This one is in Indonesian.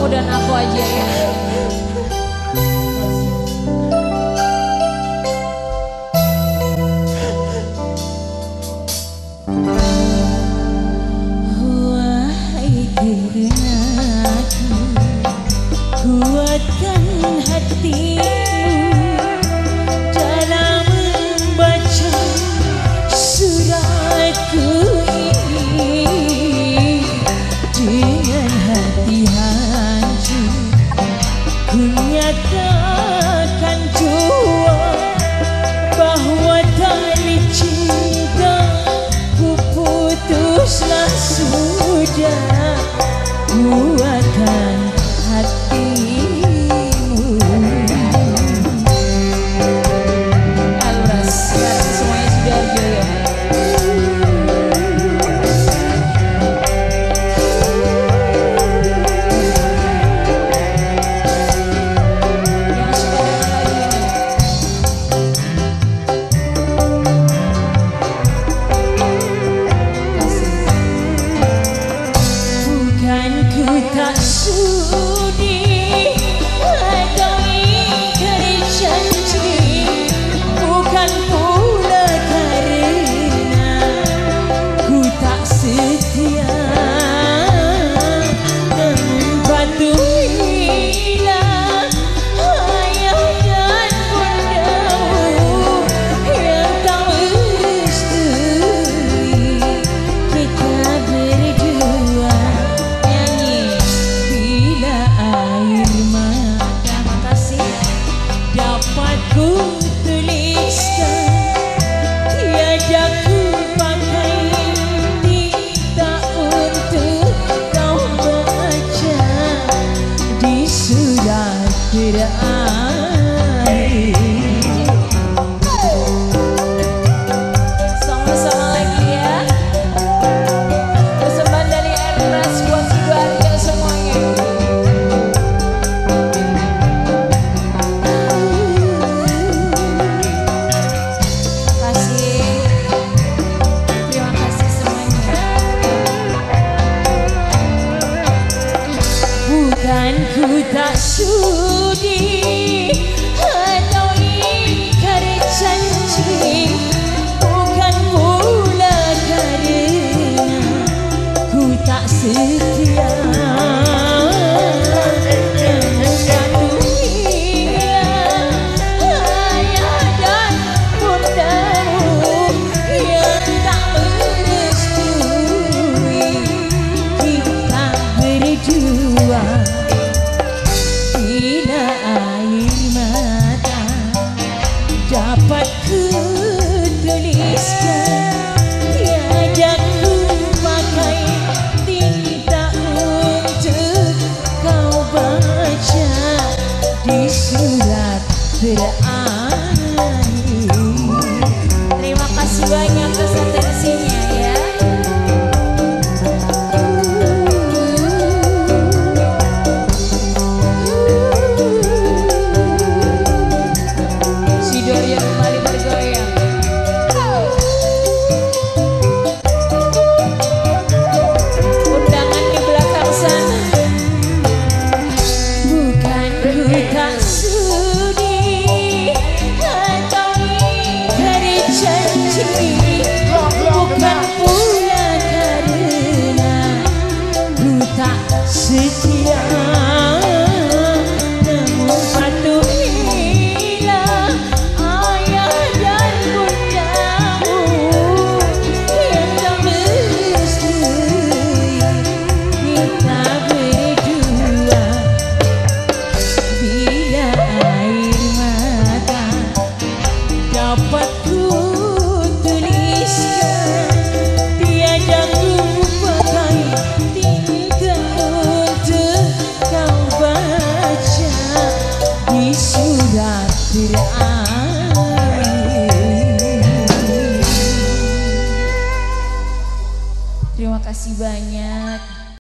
kamu dan aku aja ya. Wahai gerangan, kuatkan hatimu dalam membaca suratku ini. Dengan hati hancur ku nyatakan jua bahwa tali cinta ku putuslah sudah. Kuatkan hatimu. Aluras sekarang semuanya Sidoarjo ya. Yang suka dengan lagu ini. Bukan ku tak sudi atau ingkari janji, bukan pula karena ku tak setia, namun patuhilah ayah dan bundamu yang tak merestui kita berdua. Bila air mata dapat ku tuliskan, tiada ku pakai tinta untuk kau baca di surat terakhir. Sama-sama lagi ya. Persembahan dari Ernest buat Sidoarjo semuanya. Terima kasih semuanya. Bukan ku tak sudi atau ingkar janji, bukan pula karena ku tak setia, ayah dan bundamu yang tak merestui kita berdua. Bila air mata dapat ku tuliskan, tiada ku pakai tinta untuk kau baca di surat terakhir. Terima kasih banyak atas atensinya ya. Sidoarjo kembali bergoyang. Undangan di belakang sana. Bukan ku tak sudi atau ingkar janji, bukan pula karena ku tak setia,